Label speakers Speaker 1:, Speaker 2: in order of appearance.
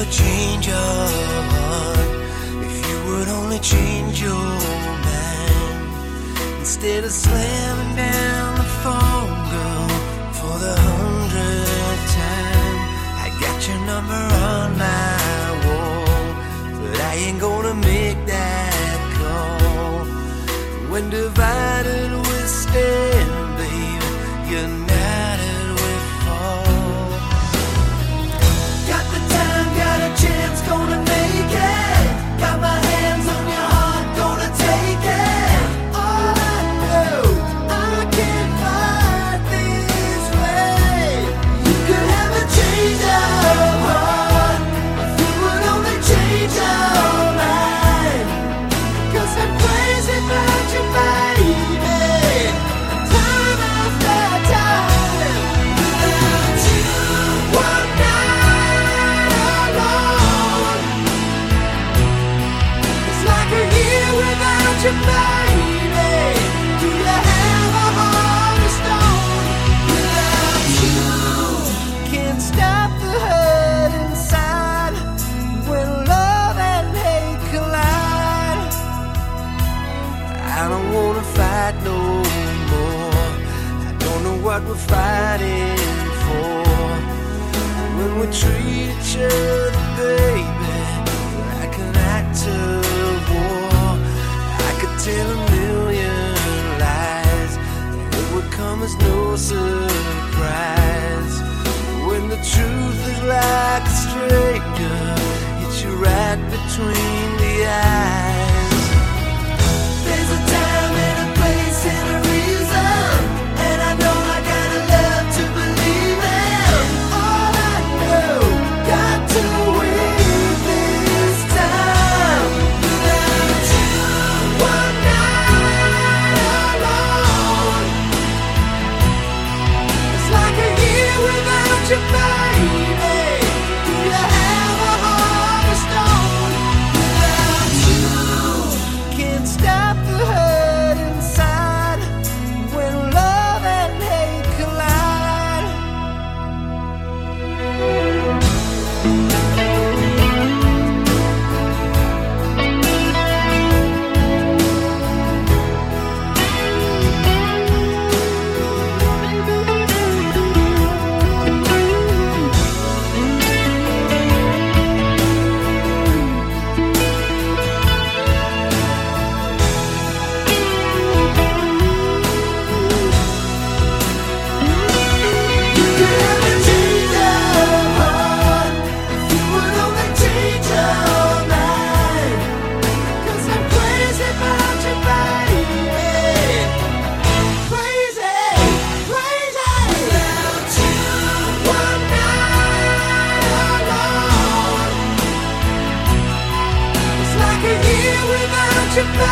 Speaker 1: only change your heart, if you would only change your mind, instead of slamming down the phone, girl, for the 100th time. I got your number on my wall, but I ain't gonna make that call. When divided we stand, baby, united we fall. Got the time, got a chance, gonna make it. Got my hands on your heart, gonna take it. All I know, I can't fight this way. You could have a change of heart, if you would only change your mind. 'Cause I'm crazy about you, baby, time after time. Without you, one night alone, it's like a year without you, baby. Do you have a heart of stone? Without you, can't stop the hurt inside when love and hate collide. I don't wanna fight no more. I don't know what we're fighting for. When we treat each other, baby, like an act of war, I could tell a million lies, and it would come as no surprise. When the truth is like a stranger, hits you right between the eyes. There's a time and a place and a reason, and I know I gotta love to believe in. All I know, got to win this time. Without you, one night alone, it's like a year without you, baby. Do you have a heart of stone? Without you, can't stop the hurt inside when love and hate collide. You could have a change of heart, if you would only change your mind. 'Cause I'm crazy about you, baby. Crazy, crazy. Without you, one night alone, it's like a year without you, baby.